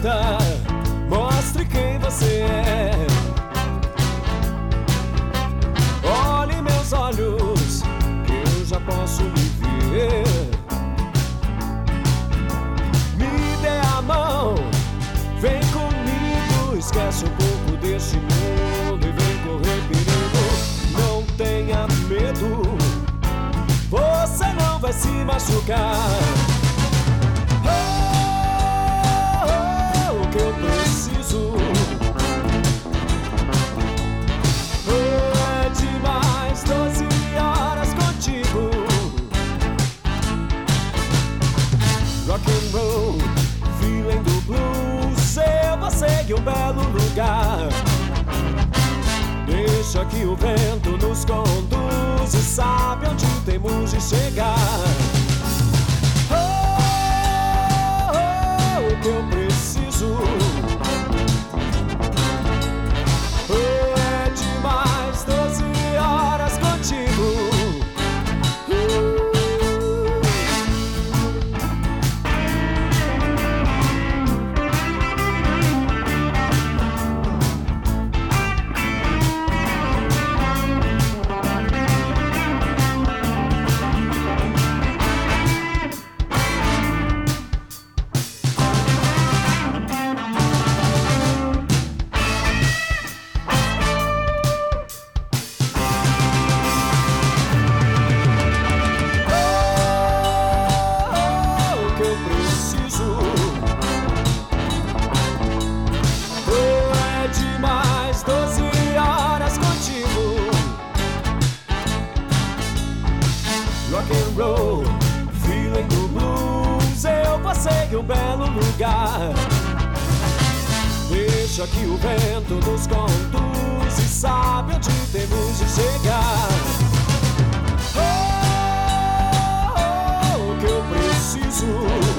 bonita, mostre quem você é. Olhe meus olhos, que eu já posso me ver. Me dê a mão, vem comigo, esquece um pouco deste mundo e vem correr perigo. Não tenha medo, você não vai se machucar. O que eu preciso é de mais 12 horas contigo. Rock and roll, feeling do blues, eu vou seguir um belo lugar. Deixa que o vento nos conduz e sabe onde temos de chegar. O que eu preciso é de mais 12 horas contigo. Rock and roll, feeling do blues, eu vou seguir um belo lugar. Deixa que o vento nos conduz e sabe onde temos de chegar. O que eu preciso